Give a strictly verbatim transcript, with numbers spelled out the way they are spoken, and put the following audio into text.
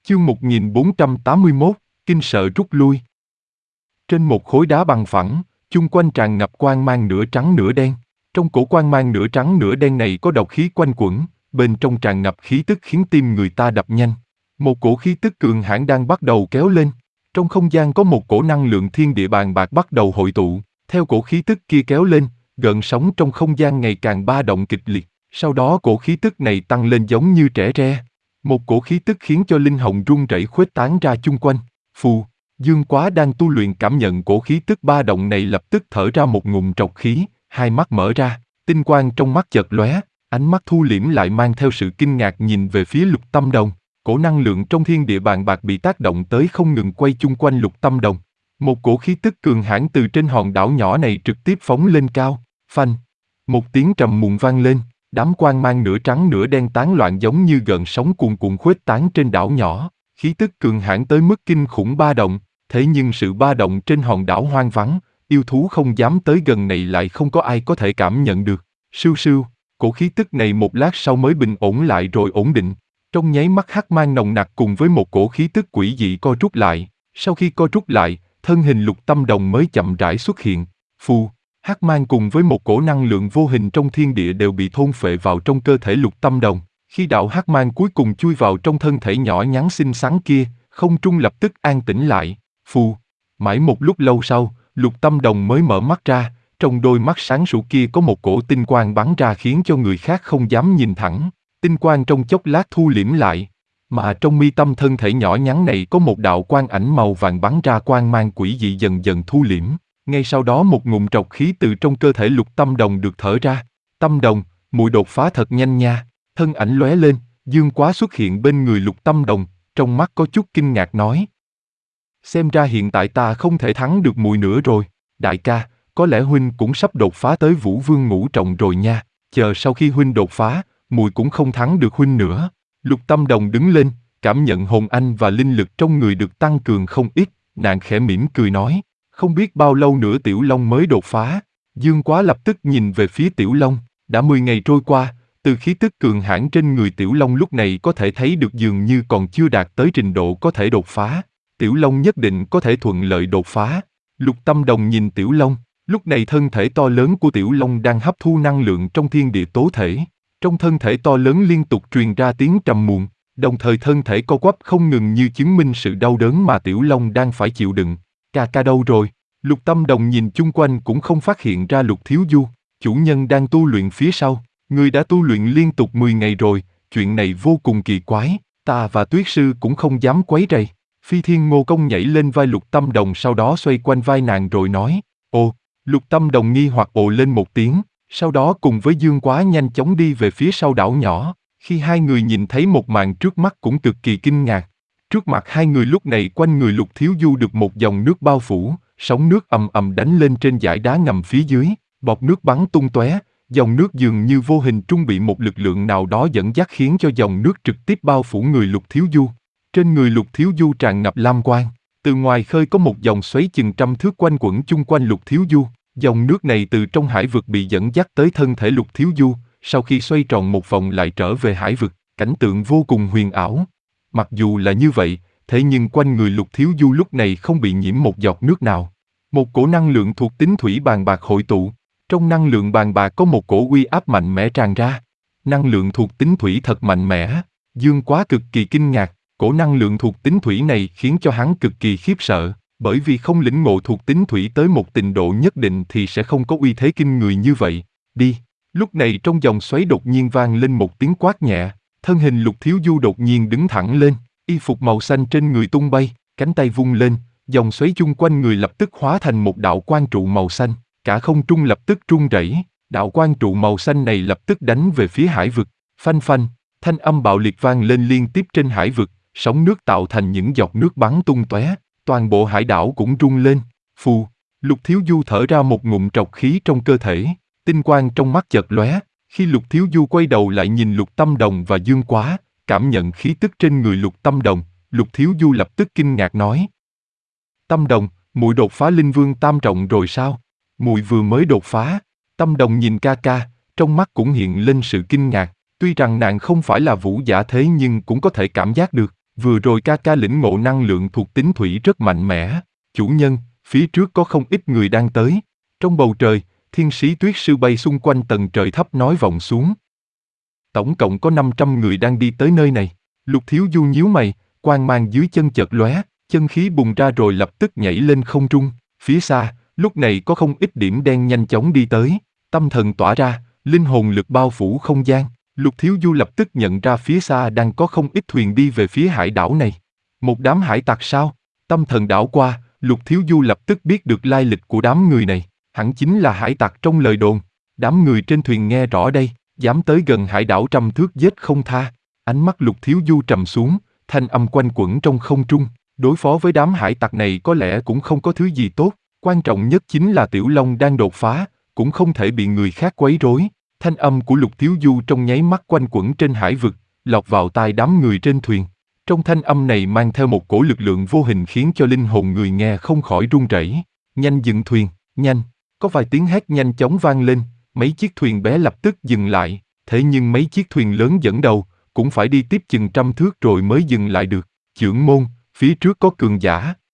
Chương một nghìn bốn trăm tám mươi mốt, kinh sợ rút lui. Trên một khối đá bằng phẳng, chung quanh tràn ngập quang mang nửa trắng nửa đen. Trong cổ quang mang nửa trắng nửa đen này có độc khí quanh quẩn, bên trong tràn ngập khí tức khiến tim người ta đập nhanh. Một cổ khí tức cường hãn đang bắt đầu kéo lên. Trong không gian có một cổ năng lượng thiên địa bàn bạc bắt đầu hội tụ. Theo cổ khí tức kia kéo lên, gợn sóng trong không gian ngày càng ba động kịch liệt. Sau đó cổ khí tức này tăng lên giống như trẻ tre. Một cổ khí tức khiến cho linh hồn rung rẩy khuếch tán ra chung quanh. Phù, Dương Quá đang tu luyện cảm nhận cổ khí tức ba động này lập tức thở ra một ngụm trọc khí, hai mắt mở ra, tinh quang trong mắt chợt lóe, ánh mắt thu liễm lại mang theo sự kinh ngạc nhìn về phía Lục Tâm Đồng. Cổ năng lượng trong thiên địa bàn bạc bị tác động tới không ngừng quay chung quanh Lục Tâm Đồng. Một cổ khí tức cường hãn từ trên hòn đảo nhỏ này trực tiếp phóng lên cao, phanh. Một tiếng trầm muộn vang lên. Đám quang mang nửa trắng nửa đen tán loạn giống như gợn sóng cuồn cuộn khuếch tán trên đảo nhỏ, khí tức cường hãn tới mức kinh khủng ba động, thế nhưng sự ba động trên hòn đảo hoang vắng, yêu thú không dám tới gần này lại không có ai có thể cảm nhận được. Sưu sưu, cổ khí tức này một lát sau mới bình ổn lại rồi ổn định. Trong nháy mắt hắc mang nồng nặc cùng với một cổ khí tức quỷ dị co rút lại, sau khi co rút lại, thân hình Lục Tâm Đồng mới chậm rãi xuất hiện. Phù. Hắc mang cùng với một cổ năng lượng vô hình trong thiên địa đều bị thôn phệ vào trong cơ thể Lục Tâm Đồng. Khi đạo hắc mang cuối cùng chui vào trong thân thể nhỏ nhắn xinh xắn kia, không trung lập tức an tĩnh lại. Phù. Mãi một lúc lâu sau, Lục Tâm Đồng mới mở mắt ra, trong đôi mắt sáng sủa kia có một cổ tinh quang bắn ra khiến cho người khác không dám nhìn thẳng. Tinh quang trong chốc lát thu liễm lại, mà trong mi tâm thân thể nhỏ nhắn này có một đạo quang ảnh màu vàng bắn ra, quang mang quỷ dị dần dần thu liễm. Ngay sau đó một ngụm trọc khí từ trong cơ thể Lục Tâm Đồng được thở ra. Tâm Đồng, muội đột phá thật nhanh nha. Thân ảnh lóe lên, Dương Quá xuất hiện bên người Lục Tâm Đồng, trong mắt có chút kinh ngạc nói. Xem ra hiện tại ta không thể thắng được muội nữa rồi. Đại ca, có lẽ huynh cũng sắp đột phá tới Vũ Vương ngũ trọng rồi nha. Chờ sau khi huynh đột phá, muội cũng không thắng được huynh nữa. Lục Tâm Đồng đứng lên, cảm nhận hồn anh và linh lực trong người được tăng cường không ít, nàng khẽ mỉm cười nói. Không biết bao lâu nữa Tiểu Long mới đột phá. Dương Quá lập tức nhìn về phía Tiểu Long, đã mười ngày trôi qua, từ khí tức cường hãn trên người Tiểu Long lúc này có thể thấy được dường như còn chưa đạt tới trình độ có thể đột phá. Tiểu Long nhất định có thể thuận lợi đột phá. Lục Tâm Đồng nhìn Tiểu Long, lúc này thân thể to lớn của Tiểu Long đang hấp thu năng lượng trong thiên địa tố thể. Trong thân thể to lớn liên tục truyền ra tiếng trầm muộn, đồng thời thân thể co quắp không ngừng như chứng minh sự đau đớn mà Tiểu Long đang phải chịu đựng. Ca ca đâu rồi? Lục Tâm Đồng nhìn chung quanh cũng không phát hiện ra Lục Thiếu Du, chủ nhân đang tu luyện phía sau. Người đã tu luyện liên tục mười ngày rồi, chuyện này vô cùng kỳ quái, ta và Tuyết Sư cũng không dám quấy rầy. Phi Thiên Ngô Công nhảy lên vai Lục Tâm Đồng sau đó xoay quanh vai nàng rồi nói, ồ, Lục Tâm Đồng nghi hoặc ồ lên một tiếng, sau đó cùng với Dương Quá nhanh chóng đi về phía sau đảo nhỏ. Khi hai người nhìn thấy một màn trước mắt cũng cực kỳ kinh ngạc. Trước mặt hai người lúc này quanh người Lục Thiếu Du được một dòng nước bao phủ, sóng nước ầm ầm đánh lên trên dải đá ngầm phía dưới, bọt nước bắn tung tóe, dòng nước dường như vô hình trung bị một lực lượng nào đó dẫn dắt khiến cho dòng nước trực tiếp bao phủ người Lục Thiếu Du. Trên người Lục Thiếu Du tràn ngập lam quang, từ ngoài khơi có một dòng xoáy chừng trăm thước quanh quẩn chung quanh Lục Thiếu Du. Dòng nước này từ trong hải vực bị dẫn dắt tới thân thể Lục Thiếu Du, sau khi xoay tròn một vòng lại trở về hải vực, cảnh tượng vô cùng huyền ảo. Mặc dù là như vậy, thế nhưng quanh người Lục Thiếu Du lúc này không bị nhiễm một giọt nước nào. Một cổ năng lượng thuộc tính thủy bàn bạc hội tụ, trong năng lượng bàn bạc có một cổ uy áp mạnh mẽ tràn ra. Năng lượng thuộc tính thủy thật mạnh mẽ, Dương Quá cực kỳ kinh ngạc, cổ năng lượng thuộc tính thủy này khiến cho hắn cực kỳ khiếp sợ, bởi vì không lĩnh ngộ thuộc tính thủy tới một trình độ nhất định thì sẽ không có uy thế kinh người như vậy. Đi! Lúc này trong dòng xoáy đột nhiên vang lên một tiếng quát nhẹ, thân hình Lục Thiếu Du đột nhiên đứng thẳng lên, y phục màu xanh trên người tung bay, cánh tay vung lên, dòng xoáy chung quanh người lập tức hóa thành một đạo quang trụ màu xanh, cả không trung lập tức rung rẩy, đạo quang trụ màu xanh này lập tức đánh về phía hải vực, phanh phanh, thanh âm bạo liệt vang lên liên tiếp trên hải vực, sóng nước tạo thành những giọt nước bắn tung tóe, toàn bộ hải đảo cũng rung lên. Phù, Lục Thiếu Du thở ra một ngụm trọc khí trong cơ thể, tinh quang trong mắt chợt lóe, khi Lục Thiếu Du quay đầu lại nhìn Lục Tâm Đồng và Dương Quá, cảm nhận khí tức trên người Lục Tâm Đồng, Lục Thiếu Du lập tức kinh ngạc nói: Tâm Đồng, muội đột phá linh vương tam trọng rồi sao? Muội vừa mới đột phá. Tâm Đồng nhìn ca ca, trong mắt cũng hiện lên sự kinh ngạc, tuy rằng nàng không phải là vũ giả thế nhưng cũng có thể cảm giác được. Vừa rồi ca ca lĩnh ngộ năng lượng thuộc tính thủy rất mạnh mẽ. Chủ nhân, phía trước có không ít người đang tới. Trong bầu trời, thiên sĩ tuyết sư bay xung quanh tầng trời thấp nói vọng xuống. Tổng cộng có năm trăm người đang đi tới nơi này. Lục Thiếu Du nhíu mày, quang mang dưới chân chợt lóe, chân khí bùng ra rồi lập tức nhảy lên không trung. Phía xa, lúc này có không ít điểm đen nhanh chóng đi tới. Tâm thần tỏa ra, linh hồn lực bao phủ không gian. Lục Thiếu Du lập tức nhận ra phía xa đang có không ít thuyền đi về phía hải đảo này. Một đám hải tặc sao? Tâm thần đảo qua, Lục Thiếu Du lập tức biết được lai lịch của đám người này. Hẳn chính là hải tặc trong lời đồn. Đám người trên thuyền nghe rõ đây, dám tới gần hải đảo trăm thước giết không tha. Ánh mắt Lục Thiếu Du trầm xuống, thanh âm quanh quẩn trong không trung. Đối phó với đám hải tặc này có lẽ cũng không có thứ gì tốt. Quan trọng nhất chính là Tiểu Long đang đột phá, cũng không thể bị người khác quấy rối. Thanh âm của Lục Thiếu Du trong nháy mắt quanh quẩn trên hải vực, lọt vào tai đám người trên thuyền. Trong thanh âm này mang theo một cổ lực lượng vô hình khiến cho linh hồn người nghe không khỏi run rẩy. Nhanh dừng thuyền, nhanh! Có vài tiếng hét nhanh chóng vang lên, mấy chiếc thuyền bé lập tức dừng lại. Thế nhưng mấy chiếc thuyền lớn dẫn đầu, cũng phải đi tiếp chừng trăm thước rồi mới dừng lại được. Chưởng môn, phía trước có cường giả.